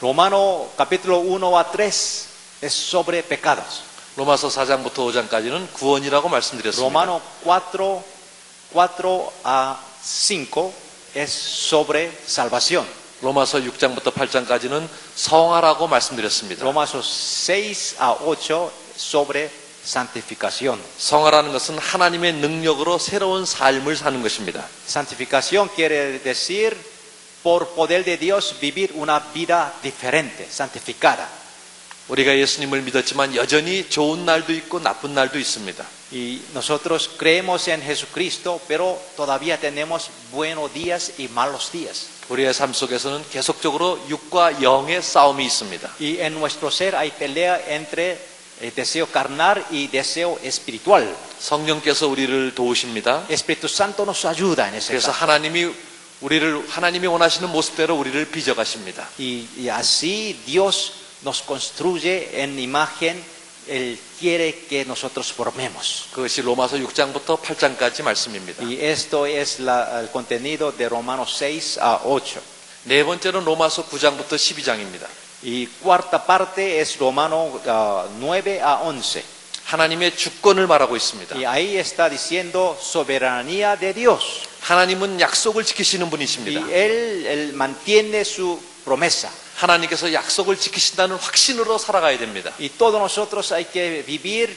Romano capítulo 1 a 3 es sobre pecados. 로마서 4장부터 5장까지는 구원이라고 말씀드렸습니다. Romano 4 a 5 es sobre salvación. 로마서 6장부터 8장까지는 성화라고 말씀드렸습니다. Romanos 6 a 8 sobre santificación. 성화라는 것은 하나님의 능력으로 새로운 삶을 사는 것입니다. Santificación quiere decir por poder de Dios vivir una vida diferente, santificada. 우리가 예수님을 믿었지만 여전히 좋은 날도 있고 나쁜 날도 있습니다. Y nosotros creemos en Jesucristo, pero todavía tenemos buenos días y malos días. 우리의 삶 속에서는 계속적으로 육과 영의 싸움이 있습니다. Y en nuestro ser hay pelea entre el deseo carnal y deseo espiritual. 성령께서 우리를 도우십니다. Espíritu Santo nos ayuda en ese 그래서 caso. 하나님이 원하시는 모습대로 우리를 빚어가십니다. Y así Dios nos construye en imagen, Él quiere que nosotros formemos. 그것이 로마서 6장부터 8장까지 말씀입니다. Y esto es el contenido de Romanos 6 a 8. 네 번째는 로마서 9장부터 12장입니다. Y cuarta parte es Romanos 9 a 11. 하나님의 주권을 말하고 있습니다. Y ahí está diciendo soberanía de Dios. 하나님은 약속을 지키시는 Y 분이십니다. Él mantiene su promesa. 하나님께서 약속을 지키신다는 확신으로 살아가야 됩니다. Y todos nosotros hay que vivir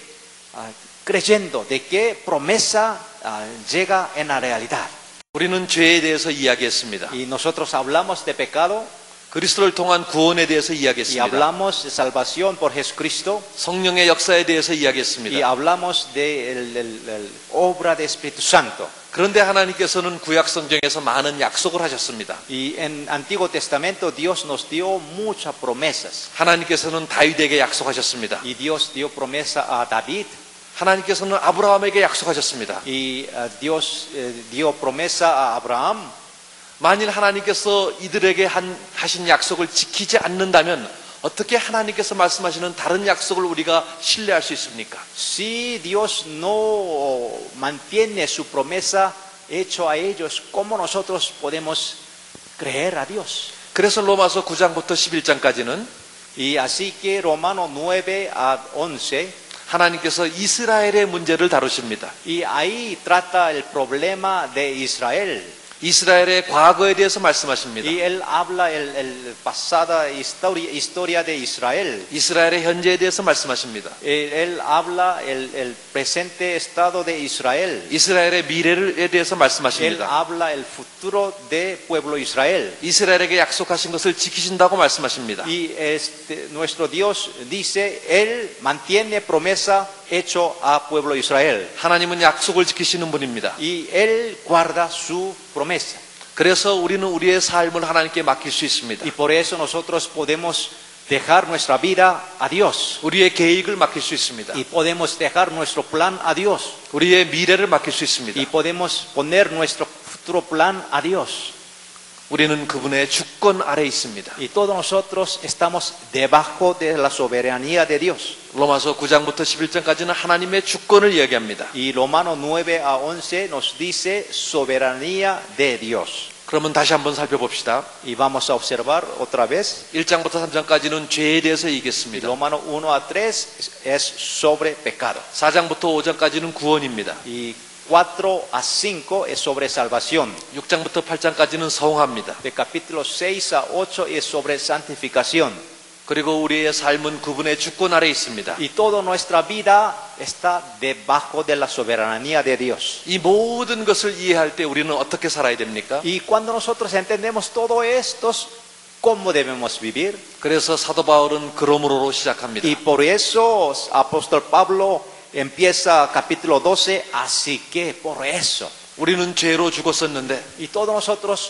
creyendo de que promesa llega en la realidad. 우리는 죄에 대해서 이야기했습니다. Y nosotros hablamos de pecado 그리스도를 통한 구원에 대해서 y 이야기했습니다. hablamos de salvación por Jesucristo 성령의 역사에 대해서 y 이야기했습니다. hablamos de la obra del Espíritu Santo. 그런데 하나님께서는 구약 성경에서 많은 약속을 하셨습니다. Y en Antiguo Testamento Dios nos dio muchas promesas. 하나님께서는 다윗에게 약속하셨습니다. Y Dios dio promesa a David 하나님께서는 아브라함에게 약속하셨습니다. y Dios dio promesa a Abraham. 만일 하나님께서 이들에게 하신 약속을 지키지 않는다면 어떻게 하나님께서 말씀하시는 다른 약속을 우리가 신뢰할 수 있습니까? Si Dios no mantiene su promesa hecho a ellos, ¿cómo nosotros podemos creer a Dios? 그래서 로마서 9장부터 11장까지는 Y así que Romanos 9 a 11, 하나님께서 이스라엘의 문제를 다루십니다. y ahí trata el problema de Israel. 이스라엘의 과거에 대해서 말씀하십니다. Y él habla el pasada historia de Israel. 이스라엘의 현재에 대해서 말씀하십니다. Él habla el presente estado de Israel. 이스라엘의 미래에 대해서 Él 말씀하십니다. habla el futuro de pueblo Israel. 이스라엘에게 약속하신 것을 지키신다고 말씀하십니다. Y nuestro Dios dice, Él mantiene promesa hecho a pueblo Israel. 하나님은 약속을 지키시는 분입니다. Y Él guarda su promesa. 그래서 우리는 우리의 삶을 하나님께 맡길 수 있습니다. Y por eso nosotros podemos dejar nuestra vida a Dios. 우리의 계획을 맡길 수 있습니다. Y podemos dejar nuestro plan a Dios. 우리의 미래를 맡길 수 있습니다. Y podemos poner nuestro futuro plan a Dios. 우리는 그분의 주권 아래 있습니다. Y todos nosotros estamos debajo de la soberanía de Dios. 로마서 9장부터 11장까지는 하나님의 주권을 이야기합니다. Y Romanos 9 a 11 nos dice soberanía de Dios. 그러면 다시 한번 살펴봅시다. Y vamos a observar otra vez. 1장부터 3장까지는 죄에 대해서 Y 얘기했습니다. Romanos 1 a 3 es sobre pecado. 4장부터 5장까지는 구원입니다. Y 4 a 5 es sobre salvación. 6장부터 8장까지는 성화입니다. De capítulo 6 a 8 es sobre santificación. 그리고 우리의 삶은 그분의 주권 아래 있습니다. Y toda nuestra vida está debajo de la soberanía de Dios. 이 모든 것을 이해할 때 우리는 어떻게 살아야 됩니까? Y cuando nosotros entendemos todo esto, ¿cómo debemos vivir? 그래서 사도 바울은 그러므로로 시작합니다. Y por eso apóstol Pablo empieza capítulo 12, así que por eso. 우리는 죄로 죽었었는데 Y todos nosotros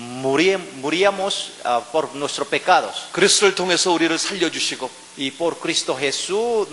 moríamos por nuestros pecados. 그리스도를 통해서 우리를 살려주시고 Y por Cristo Jesús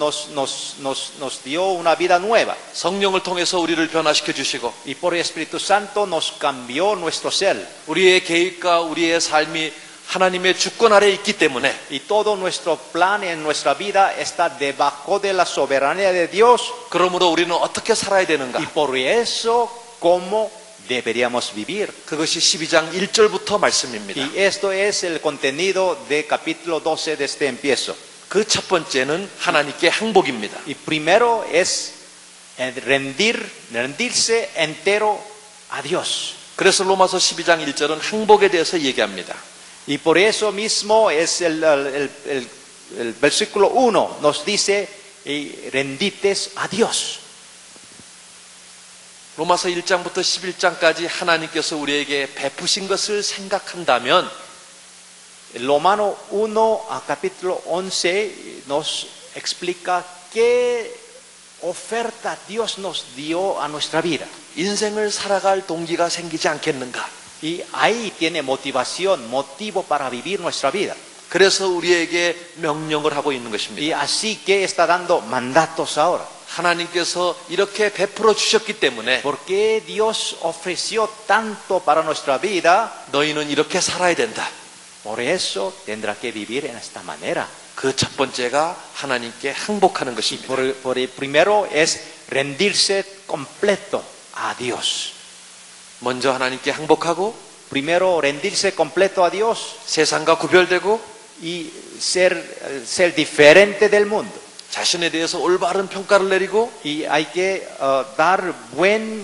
nos dio una vida nueva. 성령을 통해서 우리를 변화시켜 주시고 Y por el Espíritu Santo nos cambió nuestro ser. 우리의 계획과 우리의 삶이 하나님의 주권 아래 있기 때문에 Y todo nuestro plan en nuestra vida está debajo de la soberanía de Dios. 그러므로 우리는 어떻게 살아야 되는가? Y por eso, ¿cómo deberíamos vivir. 그것이 12장 1절부터 말씀입니다. Y esto es el contenido de capítulo 12 de este empiezo. 그 첫 번째는 하나님께 항복입니다. Y primero es rendirse entero a Dios. 그래서 로마서 12장 1절은 항복에 대해서 얘기합니다. Y por eso mismo es el versículo 1 nos dice, rendites a Dios. 로마서 1장부터 11장까지 하나님께서 우리에게 베푸신 것을 생각한다면 Romano 1 a capítulo 11 nos explica qué oferta Dios nos dio a nuestra vida. 인생을 살아갈 동기가 생기지 않겠는가? Y ahí tiene motivación, motivo para vivir nuestra vida. 그래서 우리에게 명령을 하고 있는 것입니다. Y así que está dando mandatos ahora. 하나님께서 이렇게 베풀어 주셨기 때문에 Porque Dios ofreció tanto para nuestra vida, 너희는 이렇게 살아야 된다. por eso tendrá que vivir en esta manera. 그 첫 번째가 하나님께 항복하는 Y 것입니다. por el primero es rendirse completo a Dios. 먼저 하나님께 항복하고 Primero rendirse completo a Dios 세상과 구별되고 y ser diferente del mundo. 자신에 대해서 올바른 평가를 내리고 Y hay que dar buen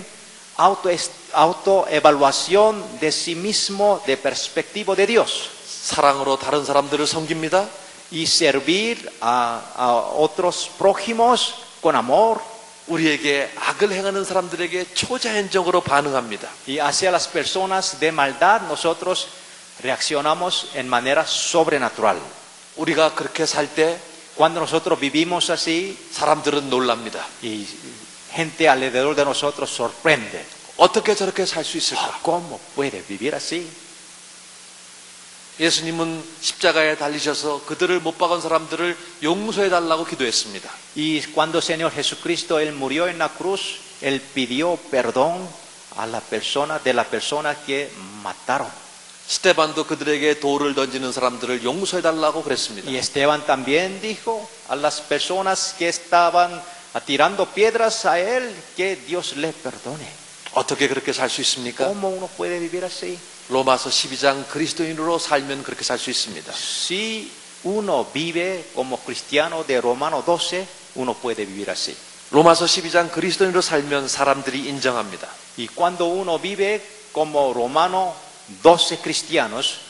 autoevaluación de sí mismo, de perspectiva de Dios. 사랑으로 다른 사람들을 섬깁니다. Y servir a otros prójimos con amor. 우리에게 악을 행하는 사람들에게 초자연적으로 반응합니다. Y hacia las personas de maldad nosotros reaccionamos en manera sobrenatural. 우리가 그렇게 살 때 Cuando nosotros vivimos así, 사람들은 놀랍니다. y gente alrededor de nosotros sorprende. 어떻게 저렇게 살 수 있을까? ¿Cómo puede vivir así? 예수님은 십자가에 달리셔서 그들을 못 박은 사람들을 용서해 달라고 기도했습니다. Y cuando el Señor Jesucristo, Él murió en la cruz, Él pidió perdón a la persona, de la persona que mataron. 스테반도 그들에게 돌을 던지는 사람들을 용서해 달라고 그랬습니다. Y Esteban también dijo a las personas que estaban tirando piedras a él, que Dios le perdone. 어떻게 그렇게 살 수 있습니까? ¿Cómo uno puede vivir así? 로마서 12장 그리스도인으로 살면 그렇게 살 수 있습니다. Si uno vive como cristiano de Romano 12, uno puede vivir así. 로마서 12장 그리스도인으로 살면 사람들이 인정합니다. Y cuando uno vive como Romano 12 cristianos,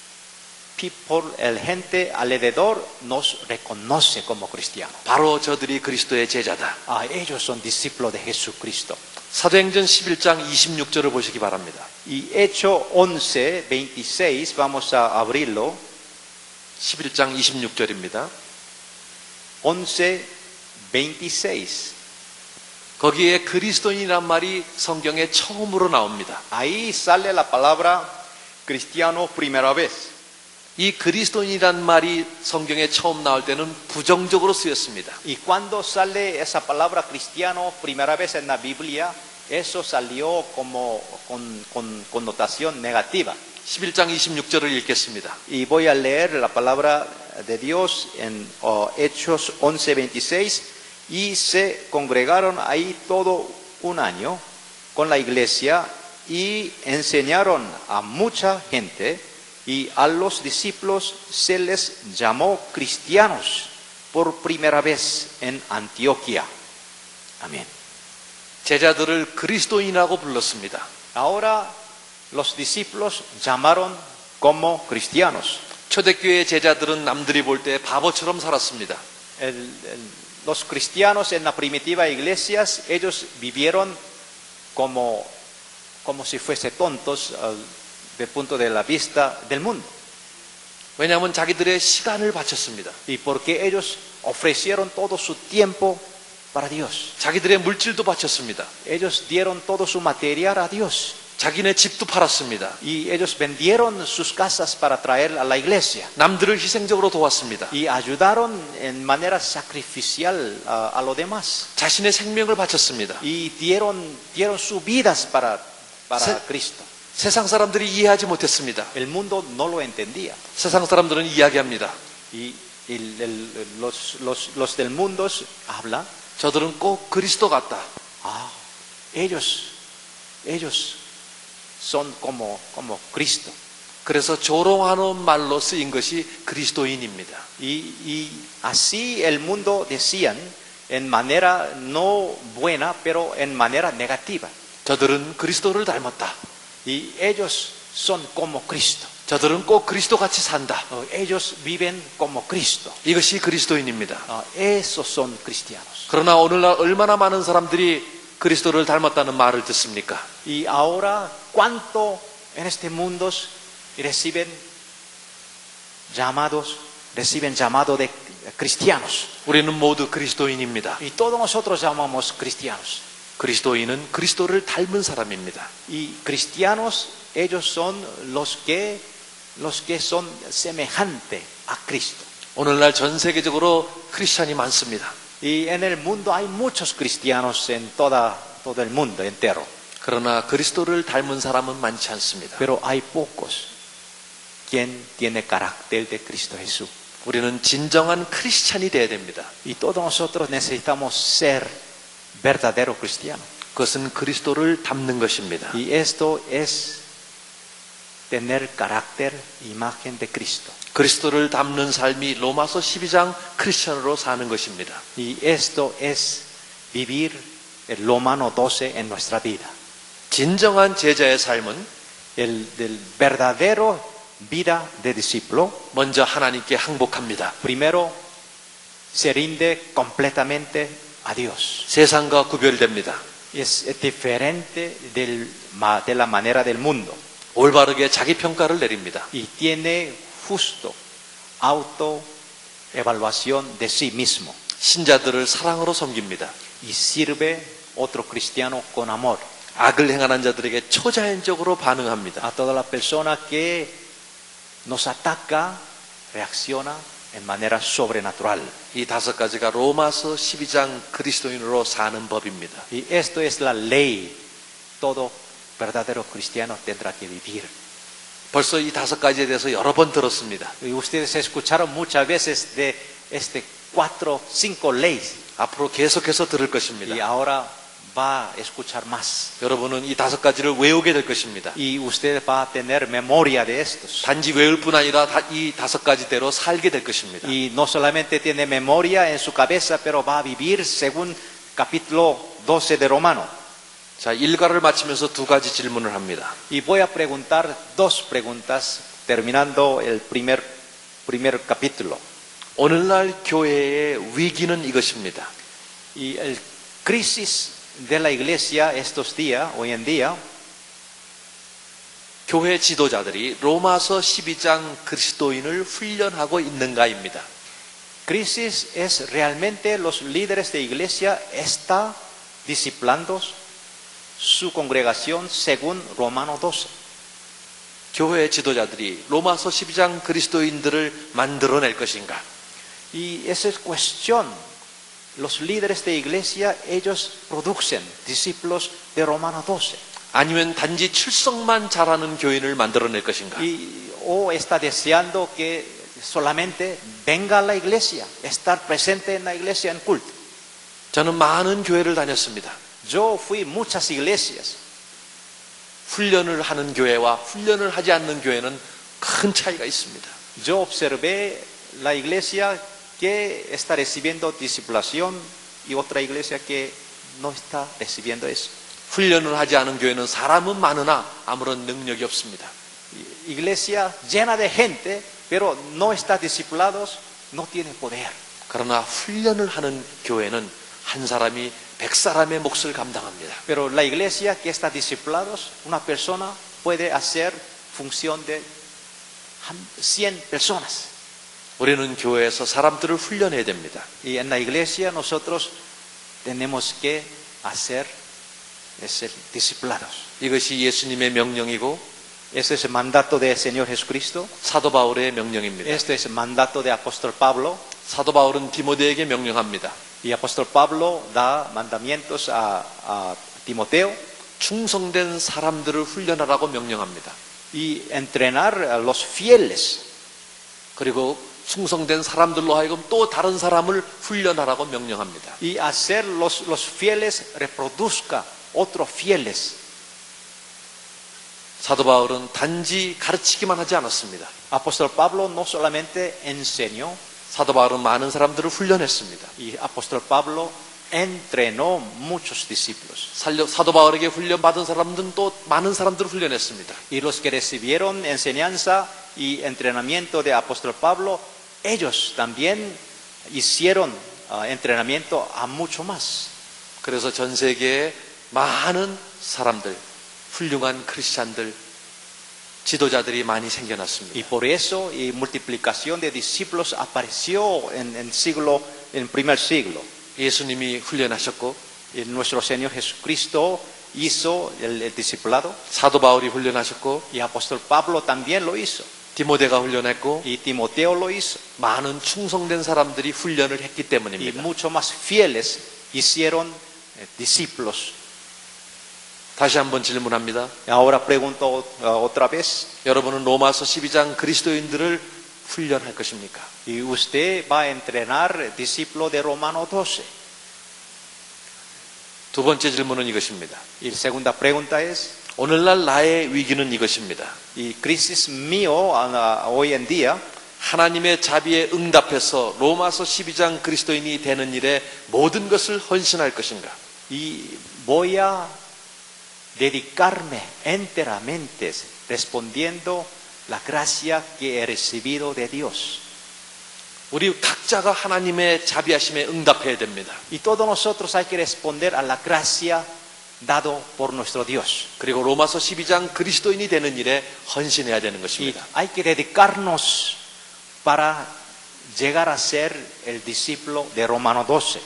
el gente alrededor nos reconoce como cristianos. 바로 저들이 그리스도의 제자다. Ellos son discípulos de Jesucristo. 사도행전 11장 26절을 보시기 바랍니다. Y Hecho 11, 26, vamos a abrirlo. 11장 26절입니다. 11, 26. 거기에 그리스도인이란 말이 성경에 처음으로 나옵니다. Ahí sale la palabra cristiano primera vez. 이 그리스도인이란 말이 성경에 처음 나올 때는 부정적으로 쓰였습니다. Y cuando sale esa palabra cristiano primera vez en la Biblia, eso salió como con connotación negativa. 11장 26절을 읽겠습니다. Y voy a leer la palabra de Dios en Hechos 11, 26. Y se congregaron ahí todo un año con la iglesia y enseñaron a mucha gente, y a los discípulos se les llamó cristianos por primera vez en Antioquía. Amén. 제자들을 그리스도인이라고 불렀습니다. Ahora los discípulos llamaron como cristianos. 초대교회 제자들은 남들이 볼 때 바보처럼 살았습니다. Los cristianos en la primitiva iglesia, ellos vivieron como si fuese tontos del punto de la vista del mundo. 왜냐하면 자기들의 시간을 바쳤습니다. Y porque ellos ofrecieron todo su tiempo para Dios. 자기들의 물질도 바쳤습니다. Ellos dieron todo su material a Dios. 자기네 집도 팔았습니다. Y ellos vendieron sus casas para traer a la iglesia. 남들을 희생적으로 도왔습니다. Y ayudaron en manera sacrificial a los demás. 자신의 생명을 바쳤습니다. Y dieron sus vidas para Cristo. 세상 사람들이 이해하지 못했습니다. El mundo no lo entendía. 세상 사람들은 이야기합니다. Y los del mundo hablan. 저들은 꼭 그리스도 같다. Ellos son como Cristo. 그래서 조롱하는 말로 쓰인 것이 그리스도인입니다. Y así el mundo decían en manera no buena, pero en manera negativa. 저들은 그리스도를 닮았다. Y ellos son como Cristo. 저들은 꼭 그리스도 같이 산다. Ellos viven como Cristo. 이것이 그리스도인입니다. Esos son cristianos. 그러나 오늘날 얼마나 많은 사람들이 그리스도를 닮았다는 말을 듣습니까? Y ahora, ¿cuánto en este mundo reciben llamado de cristianos? 우리는 모두 그리스도인입니다. Y todos nosotros llamamos cristianos. 그리스도인은 그리스도를 닮은 사람입니다. Y cristianos, ellos son los que son semejantes a Cristo. 오늘날 전 세계적으로 크리스찬이 많습니다. Y en el mundo hay muchos cristianos en todo el mundo entero. 그러나 그리스도를 닮은 사람은 많지 않습니다. Pero hay pocos quien tiene carácter de Cristo Jesús. 우리는 진정한 크리스찬이 되어야 됩니다. Y todos nosotros necesitamos ser verdaderos cristianos. 그것은 그리스도를 닮는 것입니다. Y esto es tener carácter, imagen de Cristo. 그리스도를 닮는 삶이 로마서 12장 크리스천으로 사는 것입니다. Y esto es vivir el Romano 12 en nuestra vida. 진정한 제자의 삶은 El verdadero vida de discípulo, 먼저 하나님께 항복합니다. primero se rinde completamente a Dios. 세상과 구별됩니다. Es diferente de la manera del mundo. 올바르게 자기 평가를 내립니다. Y tiene justo autoevaluación de sí mismo. 신자들을 사랑으로 섬깁니다. Y sirve otro cristiano con amor. 악을 행하는 자들에게 초자연적으로 반응합니다. A toda la persona que nos ataca, reacciona en manera sobrenatural. 이 다섯 가지가 로마서 12장 그리스도인으로 사는 법입니다. Y esto es la ley. Todo verdadero cristiano tendrá que vivir. 벌써 이 다섯 가지에 대해서 여러 번 들었습니다. Y ustedes escucharon muchas veces de 5 leyes. 앞으로 계속해서 들을 Y 것입니다. ahora va a escuchar más. 여러분은 이 다섯 가지를 외우게 될 것입니다. Y usted va a tener memoria de estos. 단지 외울 뿐 아니라 이 다섯 가지대로 살게 될 것입니다. Y no solamente tiene memoria en su cabeza, pero va a vivir según capítulo 12 de Romano. 자, 일과를 마치면서 두 가지 질문을 합니다. Y voy a preguntar 2 preguntas terminando el primer capítulo. 오늘날 교회의 위기는 이것입니다. Y el crisis de la iglesia estos días, hoy en día, 교회 지도자들이 로마서 12장 그리스도인을 훈련하고 있는가입니다. crisis es realmente los líderes de iglesia está disciplinando su congregación según Romano 12. 교회 지도자들이 로마서 12장 그리스도인들을 만들어낼 것인가? Y esa es cuestión. Los líderes de iglesia, ellos producen discípulos de Romano 12. 아니면 단지 출석만 잘하는 교인을 만들어낼 것인가? O está deseando que solamente venga a la iglesia, estar presente en la iglesia en culto. 저는 많은 교회를 다녔습니다. Yo fui a muchas iglesias. 훈련을 하는 교회와 훈련을 하지 않는 교회는 큰 차이가 있습니다. Yo observé la iglesia que está recibiendo discipulación y otra iglesia que no está recibiendo eso. 훈련을 하지 않은 교회는 사람은 많으나 아무런 능력이 없습니다. Iglesia llena de gente, pero no está discipulados, no tiene poder. 그러나 훈련을 하는 교회는 한 사람이 100사람의 몫을 감당합니다. Pero la iglesia que está discipulados, una persona puede hacer función de 100 personas. 우리는 교회에서 사람들을 훈련해야 됩니다. Y en la iglesia nosotros tenemos que ser discipulados. 이것이 예수님의 명령이고 Este es el mandato del Señor Jesucristo. 사도 바울의 명령입니다. Este es el mandato de apóstol Pablo. 사도 바울은 디모데에게 명령합니다. Y apóstol Pablo da mandamientos a Timoteo. 충성된 사람들을 훈련하라고 명령합니다. Y entrenar a los fieles. 그리고 충성된 사람들로 하여금 또 다른 사람을 훈련하라고 명령합니다. Y hacer los fieles reproduzca otros fieles. 사도 바울은 단지 가르치기만 하지 않았습니다. Apóstol Pablo no solamente enseñó, 사도 바울은 많은 사람들을 훈련했습니다. y Apóstol Pablo entrenó muchos discípulos. 사도 바울에게 훈련받은 사람들은 또 많은 사람들을 훈련했습니다. Y los que recibieron enseñanza y entrenamiento de Apóstol Pablo, ellos también hicieron entrenamiento a mucho más. 그래서 전 세계에 많은 사람들, 훌륭한 크리스찬들, 지도자들이 많이 생겨났습니다. Y por eso, y multiplicación de discípulos apareció en el primer siglo. 예수님이 훈련하셨고, Y nuestro Señor Jesucristo hizo el discipulado, 사도 바울이 훈련하셨고, y Apóstol Pablo también lo hizo, 디모데가 훈련했고, y Timoteo lo hizo, 많은 충성된 사람들이 훈련을 했기 y 때문입니다. mucho más fieles hicieron discípulos. 다시 한번 질문합니다. Ahora pregunto otra vez, 여러분은 로마서 12장 그리스도인들을 훈련할 것입니까? ¿y usted va a entrenar discípulo de Romano 12? 두 번째 질문은 이것입니다. Y la segunda pregunta es, 오늘날 나의 위기는 이것입니다. y crisis mío hoy en día, 하나님의 자비에 응답해서 로마서 12장 그리스도인이 되는 일에 모든 것을 헌신할 것인가? y voy a dedicarme enteramente respondiendo la gracia que he recibido de Dios. 우리 각자가 하나님의 자비하심에 응답해야 됩니다. Y todos nosotros hay que responder a la gracia dado por nuestro Dios. 그리고 로마서 12장 그리스도인이 되는 일에 헌신해야 되는 Y 것입니다. hay que dedicarnos para llegar a ser el discípulo de Romano 12.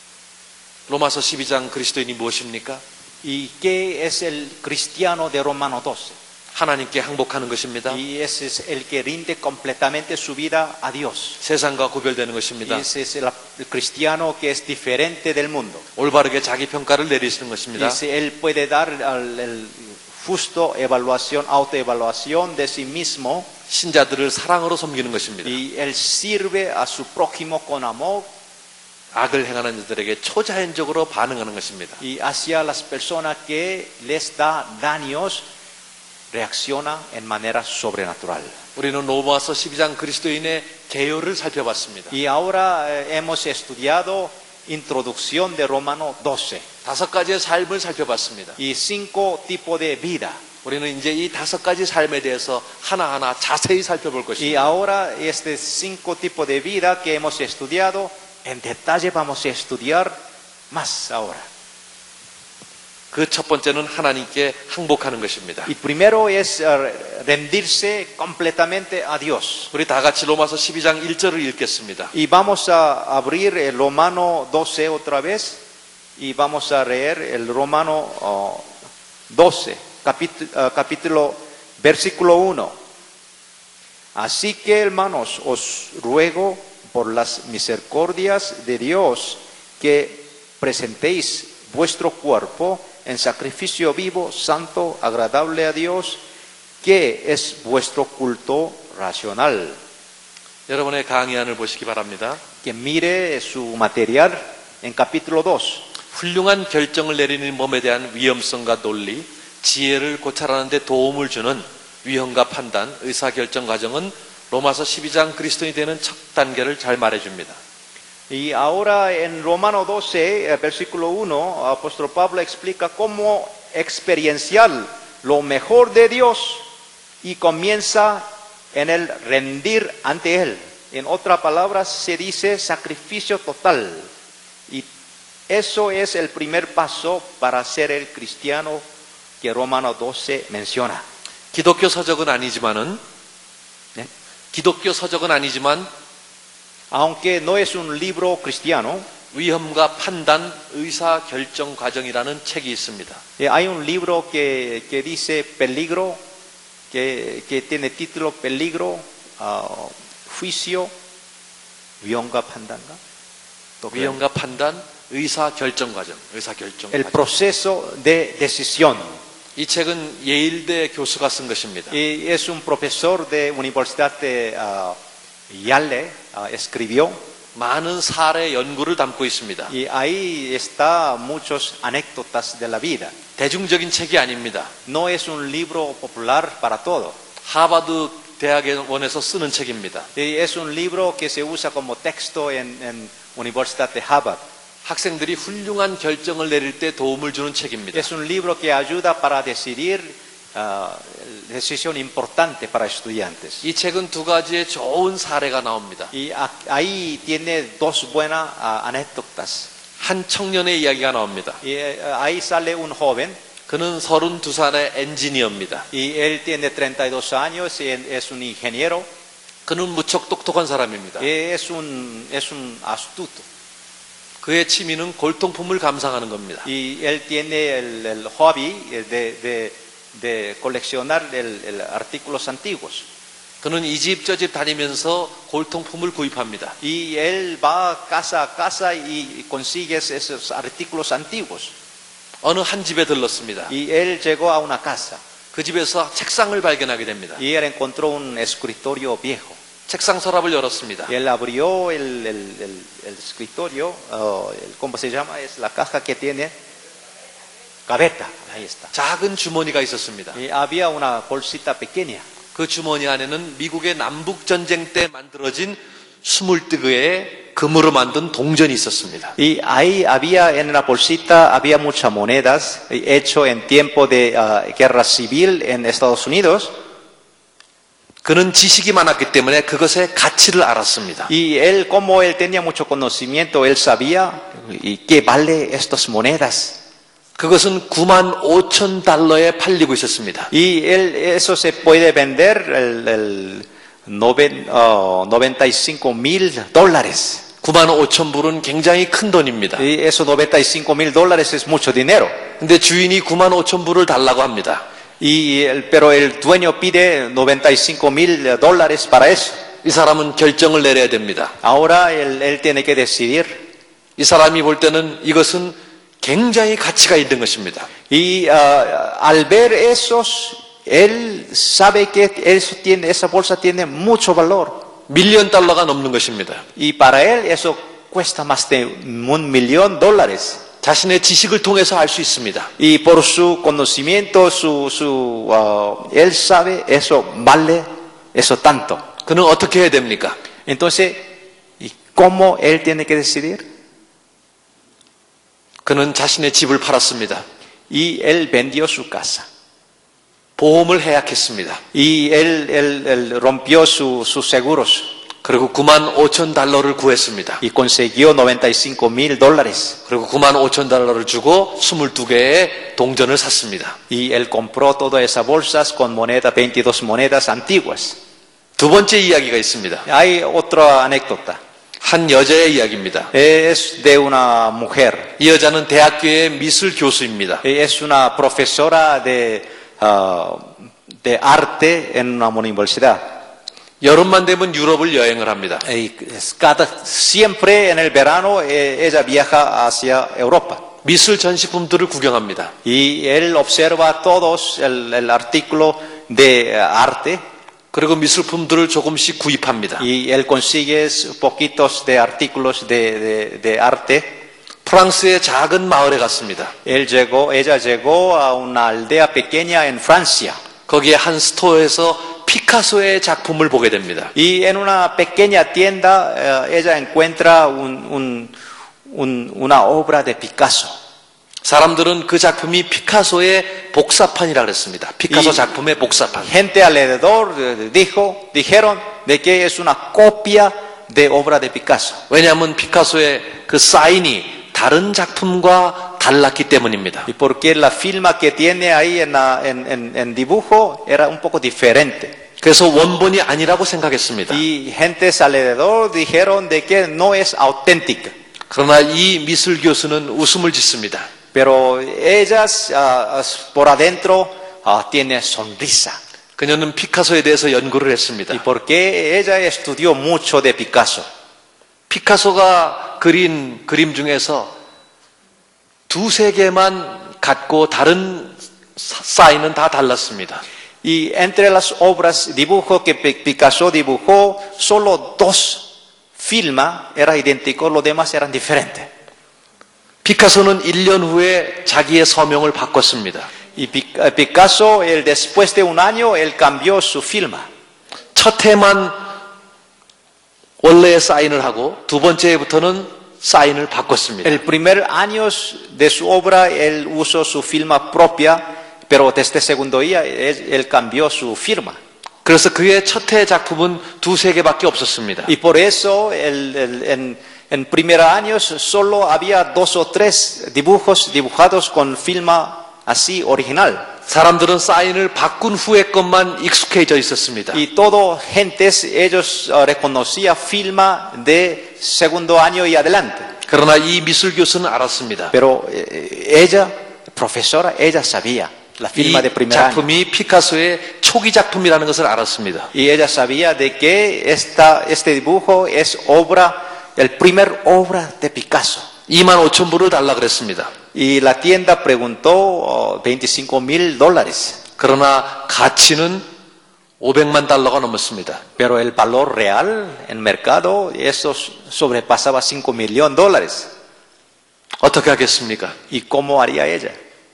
로마서 12장 그리스도인이 무엇입니까? ¿Y qué es el cristiano de Romano 12? 하나님께 항복하는 것입니다. Y ese es el que rinde completamente su vida a Dios. 세상과 구별되는 Y 것입니다. ese es el cristiano que es diferente del mundo. 올바르게 자기 평가를 내리시는 Y 것입니다. él puede dar el justo evaluación, autoevaluación de sí mismo. 신자들을 사랑으로 섬기는 것입니다. Y él sirve a su prójimo con amor. 악을 행하는 자들에게 초자연적으로 반응하는 것입니다. Y hacia las personas que les da daños, reacciona en manera sobrenatural. 우리는 로마서 12장 그리스도인의 개요를 살펴봤습니다. Y ahora hemos estudiado introducción de Romano 12 다섯 가지의 삶을 살펴봤습니다. y 5 tipos de vida. 우리는 이제 이 다섯 가지 삶에 대해서 하나하나 자세히 살펴볼 Y 것입니다. ahora este 5 tipos de vida que hemos estudiado, en detalle vamos a estudiar más ahora. 그 첫 번째는 하나님께 항복하는 것입니다. Y primero es rendirse completamente a Dios. 우리 다 같이 로마서 12장 1절을 읽겠습니다. Y vamos a abrir el Romano 12 otra vez y vamos a leer el Romano 12, capítulo, versículo 1. Así que, hermanos, os ruego por las misericordias de Dios que presentéis vuestro cuerpo en sacrificio vivo, santo, agradable a Dios, que es vuestro culto racional. 여러분의 강의안을 보시기 바랍니다. Que mire su material en capítulo 2. 훌륭한 결정을 내리는 몸에 대한 위험성과 논리, 지혜를 고찰하는 데 도움을 주는 위험과 판단, 의사결정 과정은 로마서 12장 그리스도인이 되는 첫 단계를 잘 말해줍니다. Y ahora en Romano 12, versículo 1, apóstol Pablo explica cómo experienciar lo mejor de Dios y comienza en el rendir ante Él. En otras palabras, se dice sacrificio total. Y eso es el primer paso para ser el cristiano que Romano 12 menciona. 기독교 서적은 아니지만은 네? 기독교 서적은 아니지만 Aunque no es un libro cristiano, 위험과 판단, 의사 결정 과정이라는 책이 있습니다. hay un libro que dice peligro, que tiene título peligro, juicio, 위험과 판단가? 위험과 판단, 의사 결정 과정, 의사 결정 El 과정. proceso de decisión. 이 책은 예일대 교수가 쓴 것입니다. Y es un profesor de Universidad de Yale, escribió. 많은 사례 연구를 담고 있습니다. Y ahí está muchos anécdotas de la vida. 대중적인 책이 아닙니다. No es un libro popular para todo. 하버드 대학원에서 쓰는 책입니다. Es un libro que se usa como texto en Universidad de Harvard. 학생들이 훌륭한 결정을 내릴 때 도움을 주는 책입니다. Es un libro que ayuda para decidir decisión importante para estudiantes. 이 책은 두 가지의 좋은 사례가 나옵니다. Y ahí tiene dos buenas anécdotas. 한 청년의 이야기가 나옵니다. Y ahí sale un joven. 그는 32살의 엔지니어입니다. Y él tiene 32 años y es un ingeniero. 그는 무척 똑똑한 사람입니다. Es un astuto. 그의 취미는 골동품을 감상하는 겁니다. Y él tiene el hobby de coleccionar artículos antiguos. 그는 이 집 저 집 다니면서 골동품을 구입합니다. Y él va casa a casa y consigue esos artículos antiguos. 어느 한 집에 들렀습니다. Y él llegó a una casa. 그 집에서 책상을 발견하게 됩니다. Y él encontró un escritorio viejo. 책상 서랍을 열었습니다. Y él abrió el escritorio, ¿cómo se llama? Es la caja que tiene gaveta. Ahí está. 작은 주머니가 있었습니다. Y había una bolsita pequeña. 그 주머니 안에는 미국의 남북 전쟁 때 만들어진 20개의 금으로 만든 동전이 있었습니다. Y ahí había en la bolsita había muchas monedas hecho en tiempo de guerra civil en Estados Unidos. 그는 지식이 많았기 때문에 그것의 가치를 알았습니다. Y él, como él tenía mucho conocimiento, él sabía y qué vale estas monedas. 그것은 95,000달러에 팔리고 있었습니다. Y él, eso se puede vender 95,000 dólares. 95,000불은 굉장히 큰 돈입니다. Y esos 95,000 dólares es mucho dinero. 근데 주인이 95,000불을 달라고 합니다. Pero el dueño pide 95,000 dólares para eso. 이 사람은 결정을 내려야 됩니다. Ahora él tiene que decidir. 이 사람이 볼 때는 이것은 굉장히 가치가 있는 것입니다. Y al ver esos, él sabe que esa bolsa tiene mucho valor. $1,000,000가 넘는 것입니다. Y para él eso cuesta más de $1,000,000. 자신의 지식을 통해서 알 수 있습니다. Y por su conocimiento, él sabe eso vale eso tanto. 그는 어떻게 해야 됩니까? Entonces, ¿y cómo él tiene que decidir? 그는 자신의 집을 팔았습니다. Y él vendió su casa. 보험을 해약했습니다. Y él rompió sus seguros. 그리고 95,000달러를 구했습니다. Y consiguió 95,000 dólares. 그리고 95,000달러를 주고 22개의 동전을 샀습니다. Y él compró todas esas bolsas con 22 monedas antiguas. 두 번째 이야기가 있습니다. Hay otra anécdota. 한 여자의 이야기입니다. Es de una mujer. 이 여자는 대학교의 미술 교수입니다. Es una profesora de arte en una universidad. 여름만 되면 유럽을 여행을 합니다. Siempre en el verano ella viaja hacia Europa. 미술 전시품들을 구경합니다. Y él observa todos el artículo de arte. 그리고 미술품들을 조금씩 구입합니다. Y él consigue poquitos de artículos de arte. 프랑스의 작은 마을에 갔습니다. ella llegó a una aldea pequeña en Francia. 거기에 한 스토어에서 피카소의 작품을 보게 됩니다. Y en una pequeña tienda ella encuentra una obra de Picasso. 사람들은 그 작품이 피카소의 복사판이라고 그랬습니다. 피카소 작품의 복사판. Gente alrededor dijeron de que es una copia de obra de Picasso. 왜냐하면 피카소의 그 사인이 다른 작품과 달랐기 때문입니다. Y porque la firma que tiene ahí en dibujo era un poco diferente. 그래서 원본이 아니라고 생각했습니다. Y gentes alrededor dijeron de que no es auténtica. 그러나 이 미술 교수는 웃음을 짓습니다. Pero ellas por adentro tienen sonrisa. 그녀는 피카소에 대해서 연구를 했습니다. Y porque ella estudió mucho de Picasso. 피카소가 그린 그림 중에서 두세 개만 같고 다른 사인은 다 달랐습니다. Y entre las obras, dibujos que Picasso dibujó, solo 2 firmas eran idénticos, los demás eran diferentes. 피카소는 1년 후에 자기의 서명을 바꿨습니다. Y Picasso, después de un año, él cambió su firma. 첫 해만 원래의 사인을 하고 두 번째 해부터는 사인을 바꿨습니다. El primer año de su obra, él usó su firma propia, pero desde el segundo día, él cambió su firma. 그래서 그의 첫 해 작품은 두세 개밖에 없었습니다. Y por eso, en primer años, solo había 2 o 3 dibujos dibujados con firma así original. 사람들은 사인을 바꾼 후의 것만 익숙해져 있었습니다. Y todo gentes, ellos reconocían firma de segundo año y adelante. 그러나 이 미술 교수는 알았습니다. Pero ella, profesora, ella sabía la firma de 이 primer año. 작품이 피카소의 초기 작품이라는 것을 알았습니다. Y ella sabía de que este dibujo es el primer obra de Picasso. 25,000불을 달라 그랬습니다. Y la tienda preguntó $25,000. 그러나 가치는 500만 달러가 넘었습니다. Pero el valor real en mercado, eso sobrepasaba $5 millones. 어떻게 하겠습니까? ¿Y cómo haría ella?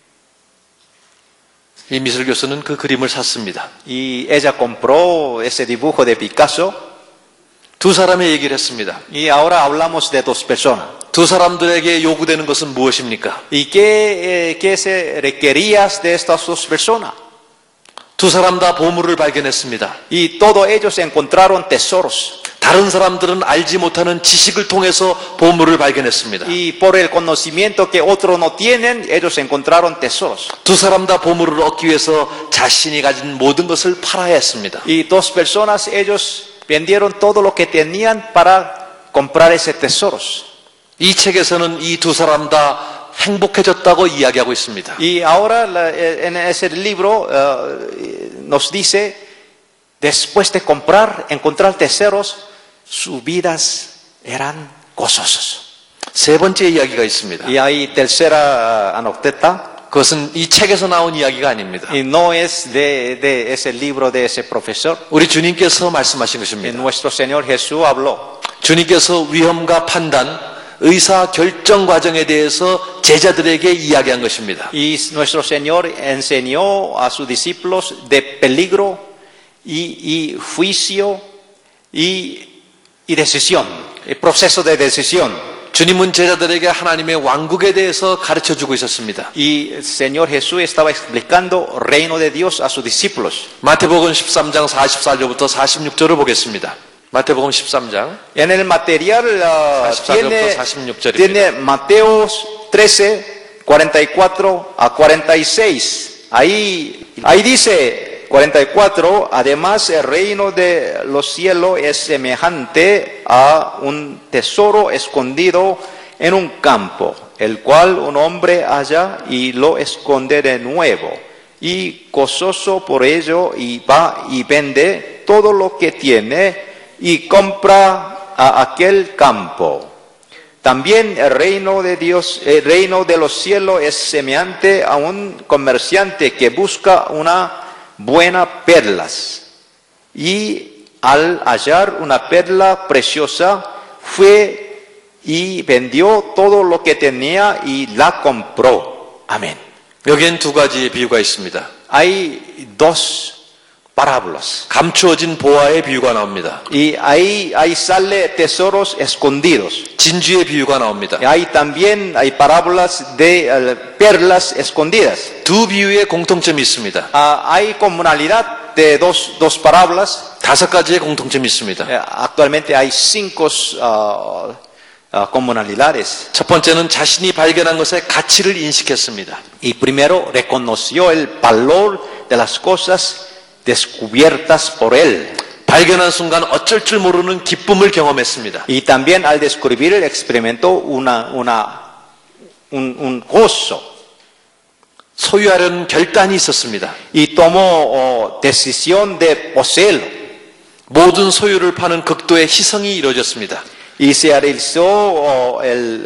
이 미술 교수는 그 그림을 샀습니다. Y ella compró ese dibujo de Picasso. 두 사람의 얘기를 했습니다. Y ahora hablamos de 2 personas. 두 사람들에게 요구되는 것은 무엇입니까? ¿Y qué se requería de estas 2 personas? 두 사람 다 보물을 발견했습니다. Y todos ellos encontraron tesoros. 다른 사람들은 알지 못하는 지식을 통해서 보물을 발견했습니다. Y por el conocimiento que otros no tienen, ellos encontraron tesoros. 두 사람 다 보물을 얻기 위해서 자신이 가진 모든 것을 팔아야 했습니다. Y 2 personas, ellos vendieron todo lo que tenían para comprar ese tesoros. 이 책에서는 이 두 사람 다 행복해졌다고 이야기하고 있습니다. Y ahora en ese libro nos dice, después de encontrar tesoros, sus vidas eran gozosos. 세 번째 이야기가 있습니다. Y hay tercera anécdota. 그것은 이 책에서 나온 이야기가 아닙니다. Y no es de ese libro de ese profesor. 우리 주님께서 말씀하신 것입니다. Nuestro Señor Jesús habló. 주님께서 위험과 판단, 의사 결정 과정에 대해서 제자들에게 이야기한 것입니다. Y nuestro Señor enseñó a sus discípulos de peligro y juicio y decisión, el proceso de decisión. 주님은 제자들에게 하나님의 왕국에 대해서 가르쳐 주고 있었습니다. Y el Señor Jesús estaba explicando el reino de Dios a sus discípulos. 마태복음 13장 44절부터 46절을 보겠습니다. 마태복음 13장 En el material 44절부터 46절입니다. tiene Mateo 13, 44 a 46. Ahí dice 44, además el reino de los cielos es semejante a un tesoro escondido en un campo, el cual un hombre halla y lo esconde de nuevo. Y gozoso por ello, y va y vende todo lo que tiene y compra a aquel campo. También el reino de Dios, el reino de los cielos es semejante a un comerciante que busca una buena perlas. Y al hallar una perla preciosa, fue y vendió todo lo que tenía y la compró. Amén. 여기엔 두 가지의 비유가 있습니다. Hay 2 parábolas. 감추어진 보화의 비유가 나옵니다. Y ahí sale tesoros escondidos. 진주의 비유가 나옵니다. Y ahí también hay parábolas de perlas escondidas. 두 비유의 공통점이 있습니다. Hay comunalidad de dos parábolas. 5가지의 공통점이 있습니다. Actualmente hay 5 comunalidades. 첫 번째는 자신이 발견한 것의 가치를 인식했습니다. Y primero reconoció el valor de las cosas descubiertas por él. 발견한 순간 어쩔 줄 모르는 기쁨을 경험했습니다. Y también al descubrir experimentó un gozo. 소유하려는 결단이 있었습니다. Y tomó decisión de poseerlo. 모든 소유를 파는 극도의 희생이 이루어졌습니다. Y se realizó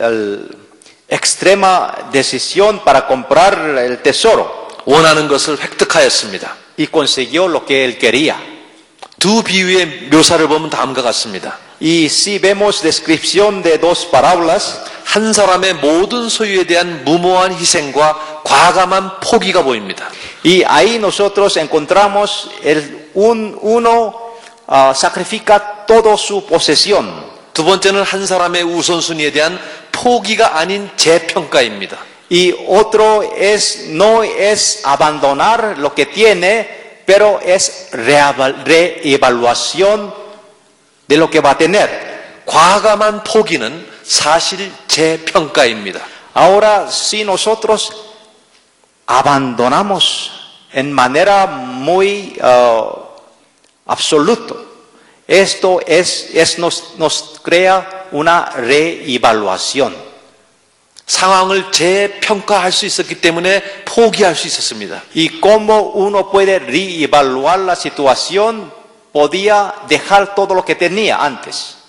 extrema decisión para comprar el tesoro. 원하는 것을 획득하였습니다. Y consiguió lo que él quería. 두 비유의 묘사를 보면 다음과 같습니다. Y si vemos descripción de 2 parábolas, 한 사람의 모든 소유에 대한 무모한 희생과 과감한 포기가 보입니다. Y ahí nosotros encontramos uno sacrifica toda su posesión. 두 번째는 한 사람의 우선순위에 대한 포기가 아닌 재평가입니다. Y otro no es abandonar lo que tiene, pero es reevaluación de lo que va a tener. 과감한 포기는 사실 재평가입니다. Ahora, si nosotros abandonamos en manera muy absoluta, esto nos crea una reevaluación. 상황을 재평가할 수 있었기 때문에 포기할 수 있었습니다. Y cómo uno puede reevaluar la situación, podía dejar todo lo que tenía antes.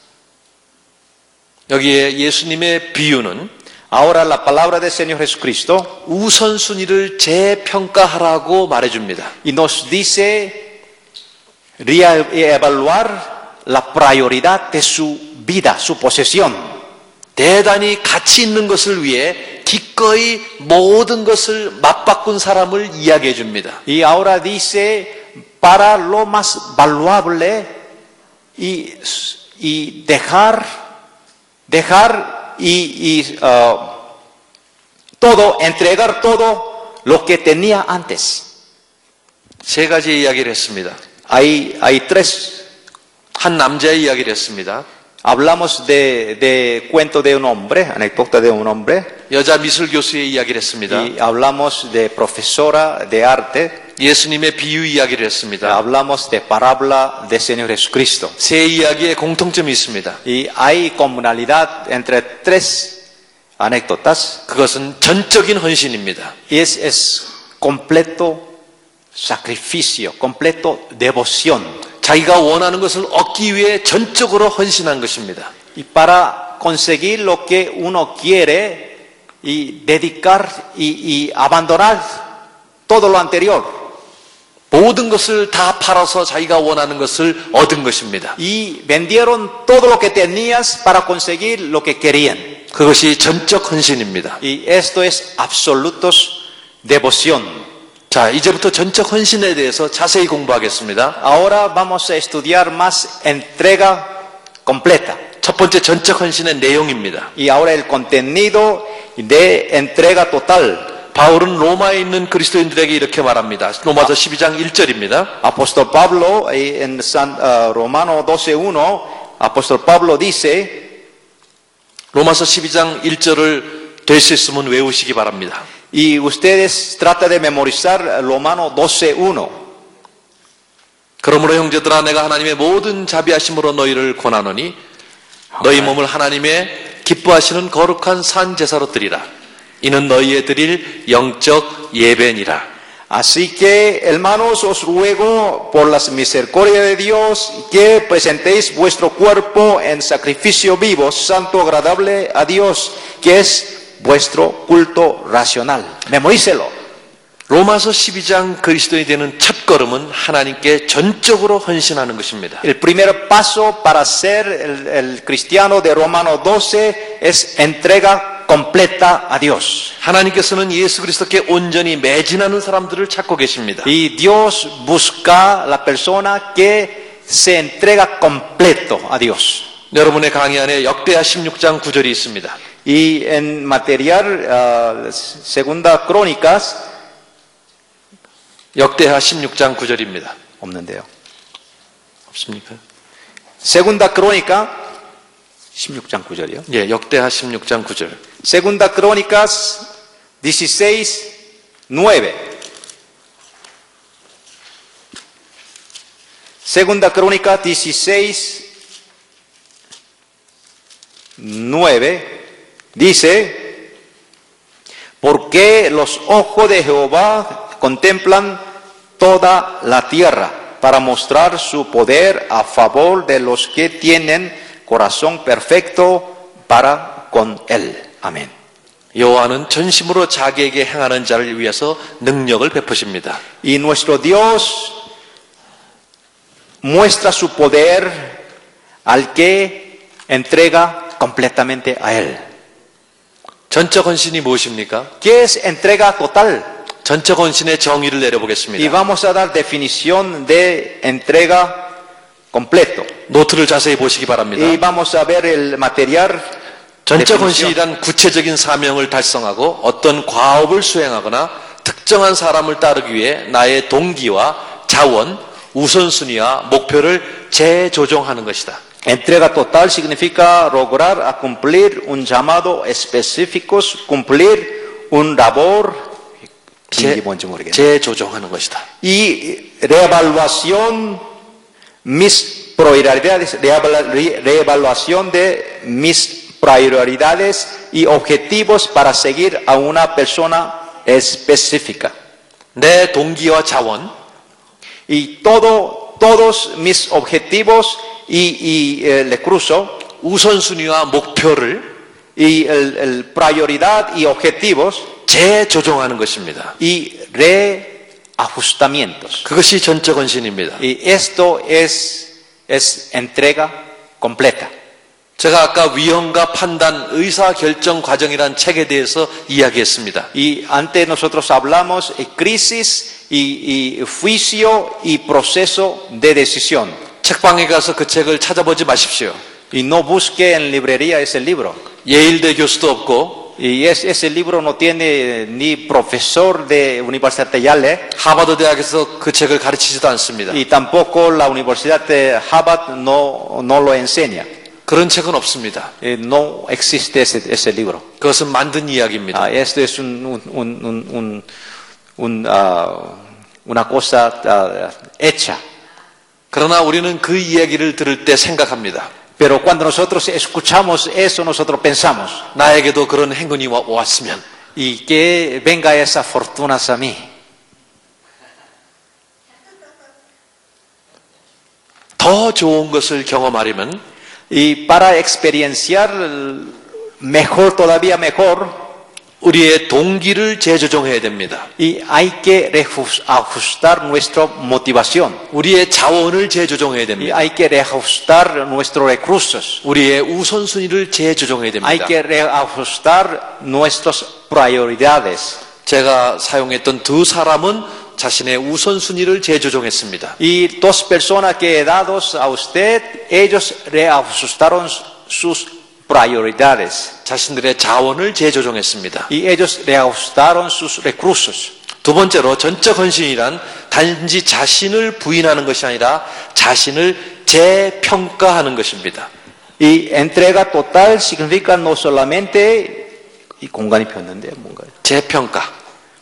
여기에 예수님의 비유는 Ahora la palabra del Señor Jesucristo 우선순위를 재평가하라고 말해줍니다. y nos dice reevaluar la prioridad de su vida, su posesión. 대단히 가치 있는 것을 위해 기꺼이 모든 것을 맞바꾼 사람을 이야기해 줍니다. Y ahora dice, para lo más valuable y dejar todo, entregar todo lo que tenía antes. 세 가지 이야기를 했습니다. Hay tres. 한 남자의 이야기를 했습니다. Hablamos de cuento de un hombre, anécdota de un hombre. 여자 미술 교수의 이야기를 했습니다. Y hablamos de profesora de arte. 예수님의 비유 이야기를 했습니다. Hablamos de parábola del Señor Jesucristo. 세 이야기에 공통점이 있습니다. Y hay comunalidad entre tres anécdotas. 그것은 전적인 헌신입니다. Y es completo sacrificio, completo devoción. 자기가 원하는 것을 얻기 위해 전적으로 헌신한 것입니다. Y para conseguir lo que uno quiere y dedicar y abandonar todo lo anterior. 모든 것을 다 팔아서 자기가 원하는 것을 얻은 것입니다. Y vendieron todo lo que tenías para conseguir lo que querían. 그것이 전적 헌신입니다. Y esto es absolutos devoción. 자, 이제부터 전적 헌신에 대해서 자세히 공부하겠습니다. Ahora vamos a estudiar más entrega completa. 첫 번째 전적 헌신의 내용입니다. Y ahora el contenido de entrega total. 바울은 로마에 있는 그리스도인들에게 이렇게 말합니다. 로마서 12장 1절입니다. Apóstol Pablo en Romano 12:1, Apóstol Pablo dice, 로마서 12장 1절을 될 수 있으면 외우시기 바랍니다. y ustedes tratan de memorizar Romano 12:1. 그러므로 형제들아 내가 하나님의 모든 자비하심으로 너희를 권하노니 너희 몸을 하나님의 기뻐하시는 거룩한 산 제사로 드리라. 이는 너희의 드릴 영적 예배니라. Así que, hermanos, os ruego por las misericordias de Dios que presentéis vuestro cuerpo en sacrificio vivo, santo, agradable a Dios, que es vuestro culto racional. Memorícelo. 로마서 12장 그리스도인이 되는 첫 걸음은 하나님께 전적으로 헌신하는 것입니다. El primer paso para ser el cristiano de Romano 12 es entrega completa a Dios. 하나님께서는 예수 그리스도께 온전히 매진하는 사람들을 찾고 계십니다. Y Dios busca la persona que se entrega completo a Dios. 여러분의 강의 안에 역대하 16장 9절이 있습니다. Y en material segunda crónicas 역대하 16장 9절입니다. 없는데요. 없습니까? Segunda crónica 16장 9절이요. 예, 역대하 16장 9절. Segunda crónicas 16:9. Segunda crónica 16:9 dice: porque los ojos de Jehová contemplan toda la tierra para mostrar su poder a favor de los que tienen corazón perfecto para con él. 아멘. 여호와는 전심으로 자기에게 행하는 자를 위해서 능력을 베푸십니다. Y nuestro Dios muestra su poder al que entrega completamente a él. 전적 헌신이 무엇입니까? ¿Qué es entrega total? 전적 헌신의 정의를 Y 내려보겠습니다. vamos a dar definición de entrega completo. 노트를 자세히 보시기 바랍니다. Y vamos a ver el material. 전적 definición. 헌신이란 구체적인 사명을 달성하고 어떤 과업을 수행하거나 특정한 사람을 따르기 위해 나의 동기와 자원, 우선순위와 목표를 재조정하는 것이다. Entrega total significa lograr a cumplir un llamado específico, cumplir un labor. 재조정하는 것이다. Y reevaluación mis prioridades, reevaluación de mis prioridades y objetivos para seguir a una persona específica. 내 동기와 자원, Y todos mis objetivos y recursos 우선순위와 목표를 y el prioridad y objetivos 재조정하는 것입니다. y reajustamientos. 그것이 전적 헌신입니다. Y esto es entrega completa. 제가 아까 위험과 판단, 의사결정 과정이란 책에 대해서 이야기했습니다. Y antes nosotros hablamos de crisis y juicio y proceso de decisión. 책방에 가서 그 책을 찾아보지 마십시오. Y no busque en librería ese libro. 예일대 교수도 없고 Y ese libro no tiene ni profesor de Universidad de Yale 하버드 대학에서 그 책을 가르치지도 않습니다. y tampoco la Universidad de Harvard no lo enseña. 그런 책은 없습니다. No existe ese libro. 그것은 만든 이야기입니다. Esto es una cosa hecha. 그러나 우리는 그 이야기를 들을 때 생각합니다. Pero cuando nosotros escuchamos eso, nosotros pensamos, 나에게도 그런 행운이 왔으면 y que venga esas fortunas a mí. 더 좋은 것을 경험하려면 Y para experienciar mejor, todavía mejor, 우리의 동기를 재조정해야 됩니다. y hay que reajustar nuestra motivación. 우리의 자원을 재조정해야 Y 됩니다. hay que reajustar nuestros recursos. 우리의 우선순위를 재조정해야 Hay 됩니다. que reajustar nuestras prioridades. 제가 사용했던 두 사람은 자신의 우선순위를 재조정했습니다. Y dos personas que he dado a usted, ellos reajustaron sus prioridades. 자신들의 자원을 재조정했습니다. Y ellos reajustaron sus recursos. 두 번째로 전적 헌신이란 단지 자신을 부인하는 것이 아니라 자신을 재평가하는 것입니다. Y entrega total significa no solamente, 이 공간이 폈는데 뭔가요? 재평가.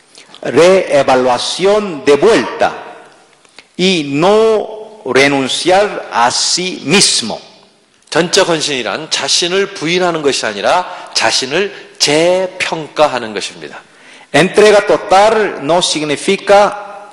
Reevaluación de vuelta y no renunciar a sí mismo. 전적 헌신이란 자신을 부인하는 것이 아니라 자신을 재평가하는 것입니다. Entrega total no significa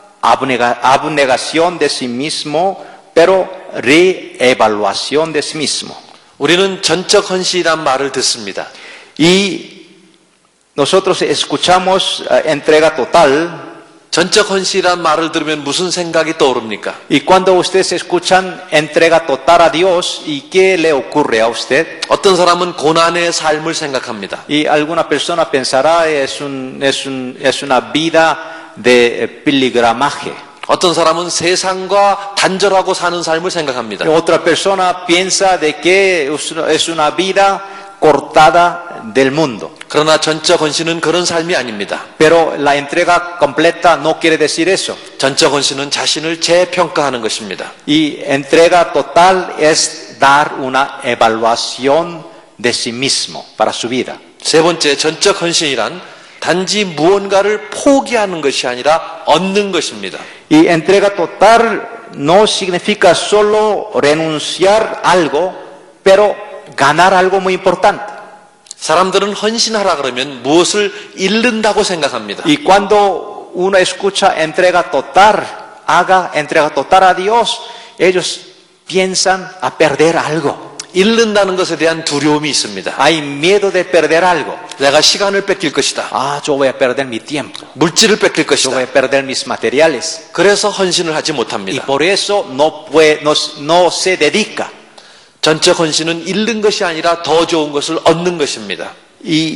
abnegación de sí mismo, pero reevaluación de sí mismo. 우리는 전적 헌신이란 말을 듣습니다. Y nosotros escuchamos entrega total. 전적 헌신이란 말을 들으면 무슨 생각이 떠오릅니까? Y cuando ustedes escuchan entrega total a Dios, ¿y qué le ocurre a usted? 어떤 사람은 고난의 삶을 생각합니다. Y alguna persona pensará es una vida de pilgrimaje. 어떤 사람은 세상과 단절하고 사는 삶을 생각합니다. Y otra persona piensa de que es una vida cortada del mundo. 그러나 전적 헌신은 그런 삶이 아닙니다. Pero la entrega completa no quiere decir eso. 전적 헌신은 자신을 재평가하는 것입니다. Y entrega total es dar una evaluación de sí mismo para su vida. 세 번째, 전적 헌신이란 단지 무언가를 포기하는 것이 아니라 얻는 것입니다. Y entrega total no significa solo renunciar algo, pero ganar algo muy importante. 사람들은 헌신하라 그러면 무엇을 잃는다고 생각합니다. Y cuando uno escucha entrega total, haga entrega total a Dios, ellos piensan a perder algo. 잃는다는 것에 대한 두려움이 있습니다. Hay miedo de perder algo. 내가 시간을 뺏길 것이다. Yo voy a perder mi tiempo. 물질을 뺏길 Yo voy 것이다. a perder mis materiales. 그래서 헌신을 하지 Y 못합니다. por eso no se dedica. 전적 헌신은 잃는 것이 아니라 더 좋은 것을 얻는 것입니다. Y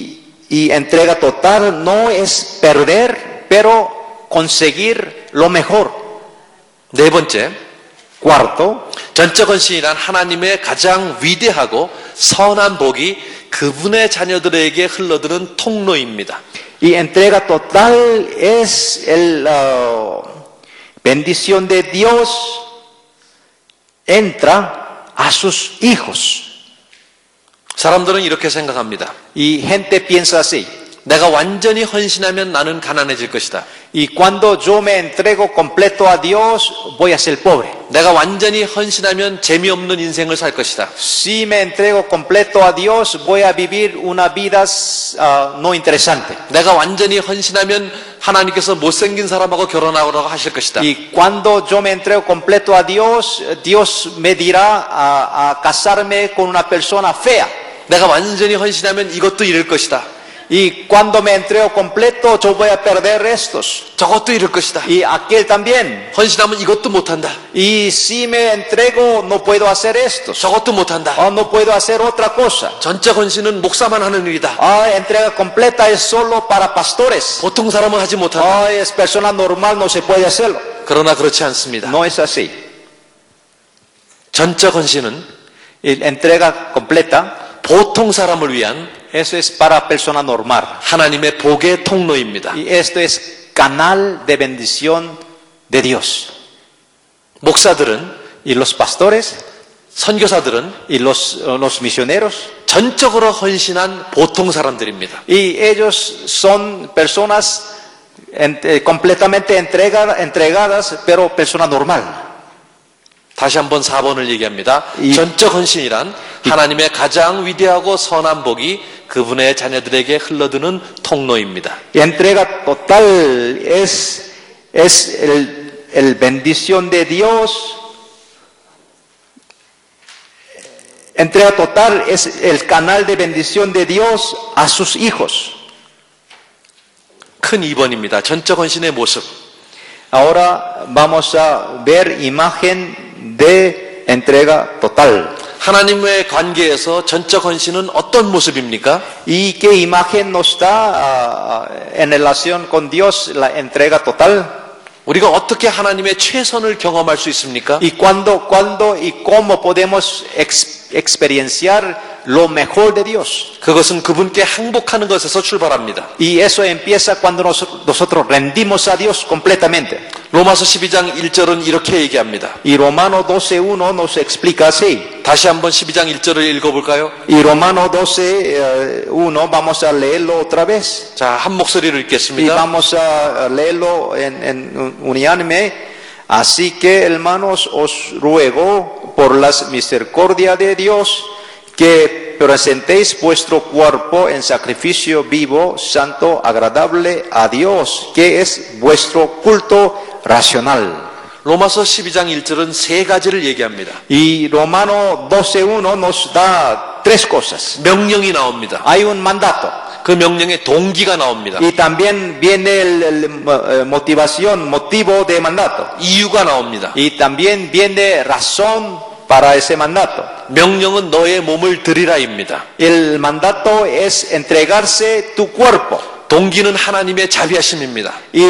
Y entrega total no es perder, pero conseguir lo mejor. 네 번째, Cuarto, 전적 헌신이란 하나님의 가장 위대하고 선한 복이 그분의 자녀들에게 흘러드는 통로입니다. y entrega total es la bendición de Dios entra a sus hijos. 사람들은 이렇게 생각합니다. Y gente piensa así. 내가 완전히 헌신하면 나는 가난해질 것이다. Y cuando yo me entrego completo a Dios, voy a ser pobre. 내가 완전히 헌신하면 재미없는 인생을 살 것이다. Si me entrego completo a Dios, voy a vivir una vida no interesante. 내가 완전히 헌신하면 하나님께서 못생긴 사람하고 결혼하라고 하실 것이다. Y cuando yo me entrego completo a Dios, Dios me dirá a casarme con una persona fea. 내가 완전히 헌신하면 이것도 잃을 것이다. Y cuando me entrego completo, yo voy a perder estos. 저것도 잃을 것이다. Y aquel también. 헌신하면 이것도 못한다. Y si me entrego, no puedo hacer estos. 저것도 못한다. No puedo hacer otra cosa. 전적 헌신은 목사만 하는 일이다. Entrega completa es solo para pastores. 보통 사람은 하지 못한다. Es persona normal, no se puede hacerlo. 그러나 그렇지 않습니다. No es así. 전적 헌신은 Entrega completa, 보통 사람을 위한 eso es para persona normal. 하나님의 복의 통로입니다. Y esto es canal de bendición de Dios. 목사들은, Y los pastores 선교사들은 y los misioneros, 전적으로 헌신한 보통 사람들입니다. y ellos son personas completamente entregadas, pero persona normal. 다시 한번 4번을 얘기합니다. 이- 전적 헌신이란 하나님의 가장 위대하고 선한 복이 그분의 자녀들에게 흘러드는 통로입니다. Y entrega total es el bendición de Dios. Entrega total es el canal de bendición de Dios a sus hijos. 큰 2번입니다. 전적 헌신의 모습. Ahora vamos a ver imagen de entrega total. 하나님의 관계에서 전적 헌신은 어떤 모습입니까? ¿Y qué imagen nos da en relación con Dios la entrega total? 우리가 어떻게 하나님의 최선을 경험할 수 있습니까? ¿Y cuándo y cómo podemos experienciar lo mejor de Dios? 그것은 그분께 항복하는 것에서 출발합니다. Y eso empieza cuando nosotros rendimos a Dios completamente. 로마서 12장 1절은 이렇게 얘기합니다. Y Romano 12:1 nos explica así. 다시 한번 12장 1절을 읽어볼까요? Y Romano 12:1 vamos a leerlo otra vez. 자, 한 목소리로 Y 읽겠습니다. vamos a leerlo en unánime. Así que, hermanos, os ruego por las misericordias de Dios que presentéis vuestro cuerpo en sacrificio vivo, santo, agradable a Dios, que es vuestro culto racional. 로마서 12장 1절은 세 가지를 얘기합니다. Y Romano 12:1 nos da tres cosas. 명령이 나옵니다. Hay un mandato. 그 명령의 동기가 나옵니다. Y también viene motivo de mandato. 이유가 나옵니다. Y también viene razón para ese mandato. 명령은 너의 몸을 드리라입니다. El mandato es entregarse tu cuerpo. 동기는 하나님의 자비하심입니다. Y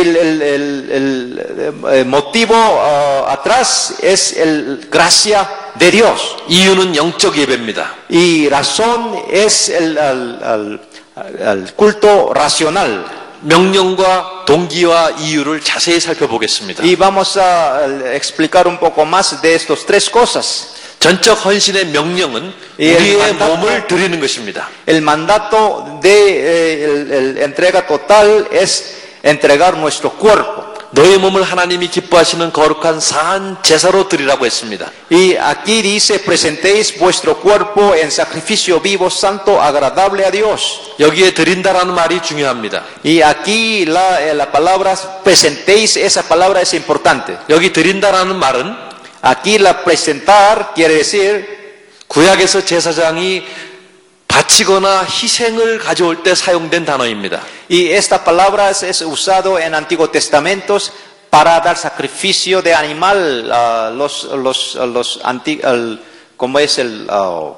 el motivo atrás es el gracia de Dios. 이유는 영적 예배입니다. Y razón es el culto racional. 명령과 동기와 이유를 자세히 살펴보겠습니다. Y vamos a explicar un poco más de estas tres cosas. 전적 헌신의 명령은 예, 우리의 만다토. 몸을 드리는 것입니다. El mandato de entrega total es entregar nuestro cuerpo. 너의 몸을 하나님이 기뻐하시는 거룩한 사한 제사로 드리라고 했습니다. Y aquí dice, presentéis vuestro cuerpo en sacrificio vivo, santo, agradable a Dios. 여기에 드린다라는 말이 중요합니다. Y aquí la palabra presentéis, esa palabra es importante. 여기 드린다라는 말은 Aquí la presentar quiere decir, 구약에서 제사장이 바치거나 희생을 가져올 때 사용된 단어입니다. y esta palabra es usado en Antiguo Testamento para dar sacrificio de animal, como es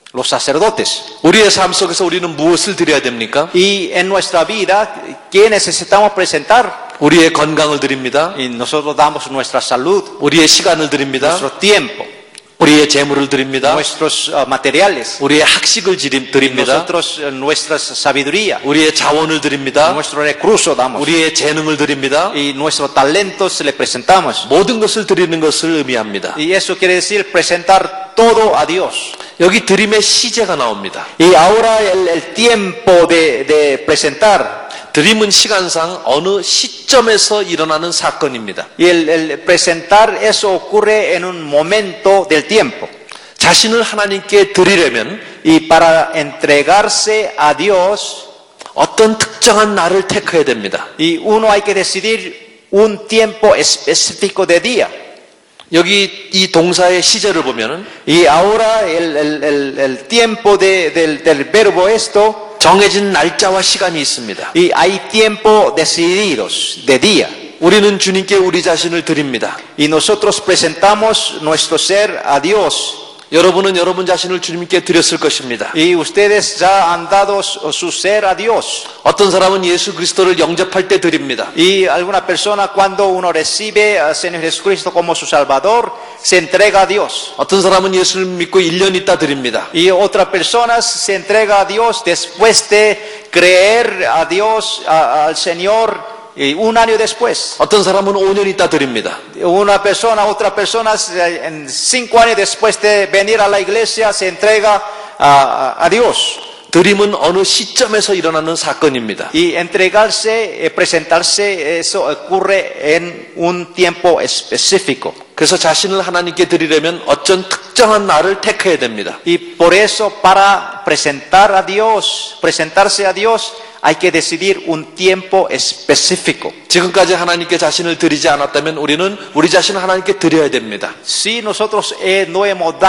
los sacerdotes. 우리의 삶 속에서 우리는 무엇을 드려야 됩니까? Y en nuestra vida, ¿qué necesitamos presentar? 우리의 건강을 드립니다. Y nosotros damos nuestra salud, 우리의 시간을 드립니다. nuestro tiempo, 우리의 재물을 드립니다. nuestros materiales, 우리의 학식을 드립니다. nosotros nuestra sabiduría, 우리의 자원을 드립니다. nuestro recurso damos. 우리의 재능을 드립니다. Y nuestros talentos le presentamos. 모든 것을 드리는 것을 의미합니다. Y eso quiere decir presentar todo a Dios. 여기 드림의 시제가 나옵니다. Y ahora el tiempo de presentar. 드림은 시간상 어느 시점에서 일어나는 사건입니다. Y el presentar eso ocurre en un momento del tiempo. 자신을 하나님께 드리려면 Y para entregarse a Dios, 어떤 특정한 날을 택해야 됩니다. y uno hay que decidir un tiempo específico de día. 여기 이 동사의 시제를 보면은 Y ahora el tiempo del verbo esto, 정해진 날짜와 시간이 있습니다. y hay tiempo decididos de día. 우리는 주님께 우리 자신을 드립니다. Y nosotros presentamos nuestro ser a Dios. 여러분은 여러분 자신을 주님께 드렸을 것입니다. Y ustedes ya han dado su ser a Dios. 어떤 사람은 예수 그리스도를 영접할 때 드립니다. Y alguna persona cuando uno recibe al Señor Jesucristo como su Salvador, se entrega a Dios. 어떤 사람은 예수를 믿고 1년 있다 드립니다. Y otra persona se entrega a Dios después de creer a Dios, al Señor, y un año después. 어떤 사람은 5년 있다 드립니다. Una persona, otra persona, 5 años después de venir a la iglesia, se entrega a Dios. 드림은 어느 시점에서 일어나는 사건입니다. Y entregarse, presentarse, eso ocurre en un tiempo específico. 그래서 자신을 하나님께 드리려면 어떤 특정한 날을 택해야 됩니다. Y por eso, para presentar a Dios, presentarse a Dios, hay que decidir un tiempo específico. 지금까지 하나님께 자신을 드리지 않았다면 우리는 우리 자신을 하나님께 드려야 됩니다. Si nosotros no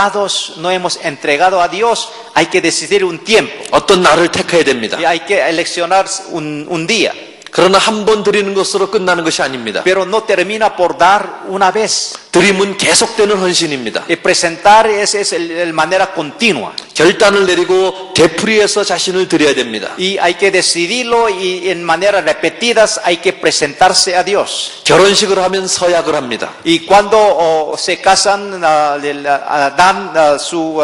hemos entregado a Dios, hay que decidir un tiempo. 어떤 날을 택해야 됩니다. Y hay que eleccionar un día. 그러나 한 번 드리는 것으로 끝나는 것이 아닙니다. Pero no termina por dar una vez. 드림은 계속되는 헌신입니다. Y presentar es el manera continua. 결단을 내리고 되풀이해서 자신을 드려야 됩니다. Y hay que decidirlo y en maneras repetidas hay que presentarse a Dios. 결혼식을 하면 서약을 합니다. Y cuando se casan, dan su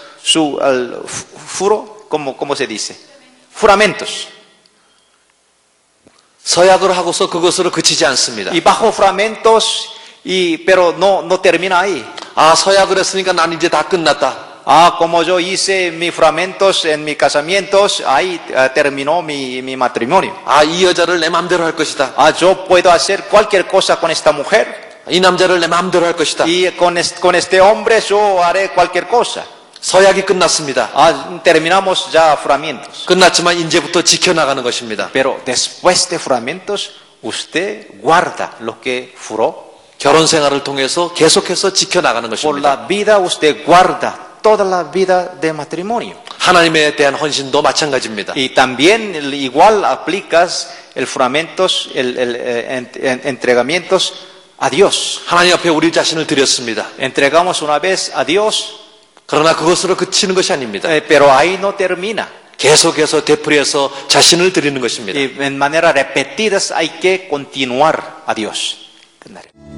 furo, ¿cómo se dice? Juramentos. 서약을 하고서 그것으로 그치지 않습니다. Y bajo juramentos, pero no termina ahí. 아, 서약을 했으니까 난 이제 다 끝났다. Como yo hice mis juramentos en mis casamientos, ahí terminó mi matrimonio. 아, 이 여자를 내 마음대로 할 것이다. Yo puedo hacer cualquier cosa con esta mujer. 이 남자를 내 마음대로 할 것이다. Y con este hombre yo haré cualquier cosa. 서약이 끝났습니다. Terminamos ya juramentos. 끝났지만 이제부터 지켜나가는 것입니다. Pero después de juramentos, usted guarda lo que juró. 결혼 생활을 통해서 계속해서 지켜나가는 Por 것입니다. la vida usted guarda toda la vida de matrimonio. 하나님에 대한 헌신도 마찬가지입니다. Y también igual aplicas el juramentos, entregamientos a Dios. 하나님 앞에 우리 자신을 드렸습니다. Entregamos una vez a Dios. 그러나 그것으로 그치는 것이 아닙니다. Pero ahí no termina. 계속해서 되풀이해서 자신을 드리는 것입니다. Y en maneras repetidas hay que continuar a Dios.